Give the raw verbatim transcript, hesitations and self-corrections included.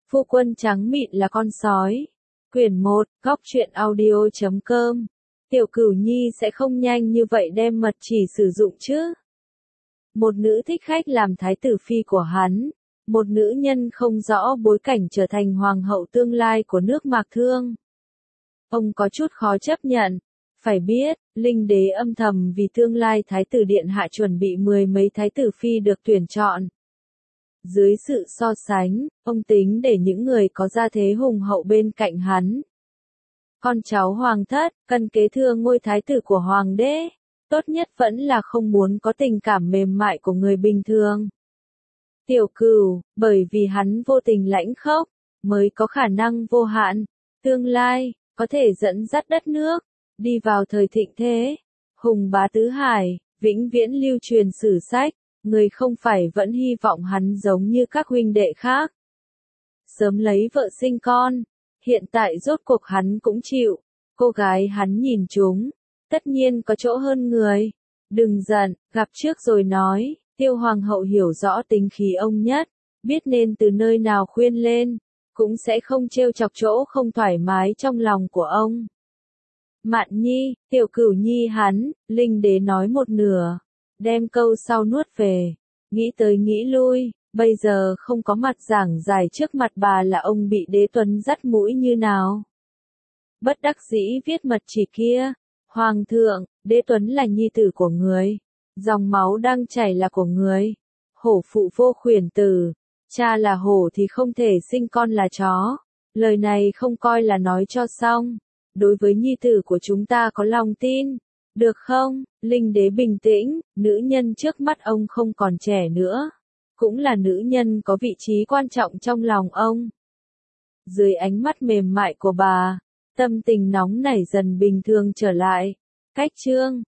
Phu quân trắng mịn là con sói. Quyển một, góc truyện audio chấm com. Tiểu Cửu Nhi sẽ không nhanh như vậy đem mật chỉ sử dụng chứ. Một nữ thích khách làm thái tử phi của hắn. Một nữ nhân không rõ bối cảnh trở thành hoàng hậu tương lai của nước Mạc Thương. Ông có chút khó chấp nhận. Phải biết, Linh Đế âm thầm vì tương lai thái tử điện hạ chuẩn bị mười mấy thái tử phi được tuyển chọn. Dưới sự so sánh, ông tính để những người có gia thế hùng hậu bên cạnh hắn. Con cháu hoàng thất, cần kế thừa ngôi thái tử của hoàng đế, tốt nhất vẫn là không muốn có tình cảm mềm mại của người bình thường. Tiểu Cửu, bởi vì hắn vô tình lãnh khốc, mới có khả năng vô hạn, tương lai, có thể dẫn dắt đất nước, đi vào thời thịnh thế. Hùng bá tứ hải, vĩnh viễn lưu truyền sử sách, người không phải vẫn hy vọng hắn giống như các huynh đệ khác. Sớm lấy vợ sinh con, hiện tại rốt cuộc hắn cũng chịu, cô gái hắn nhìn chúng, tất nhiên có chỗ hơn người. Đừng giận, gặp trước rồi nói, Tiêu hoàng hậu hiểu rõ tính khí ông nhất, biết nên từ nơi nào khuyên lên, cũng sẽ không trêu chọc chỗ không thoải mái trong lòng của ông. Mạn Nhi, Tiểu Cửu Nhi hắn, Linh Đế nói một nửa, đem câu sau nuốt về, nghĩ tới nghĩ lui, bây giờ không có mặt giảng giải trước mặt bà là ông bị Đế Tuấn dắt mũi như nào. Bất đắc dĩ viết mật chỉ kia, Hoàng thượng, Đế Tuấn là nhi tử của người, dòng máu đang chảy là của người, hổ phụ vô khuyển tử, cha là hổ thì không thể sinh con là chó, lời này không coi là nói cho xong, đối với nhi tử của chúng ta có lòng tin. Được không? Linh Đế bình tĩnh, nữ nhân trước mắt ông không còn trẻ nữa. Cũng là nữ nhân có vị trí quan trọng trong lòng ông. Dưới ánh mắt mềm mại của bà, tâm tình nóng nảy dần bình thường trở lại. Cách chương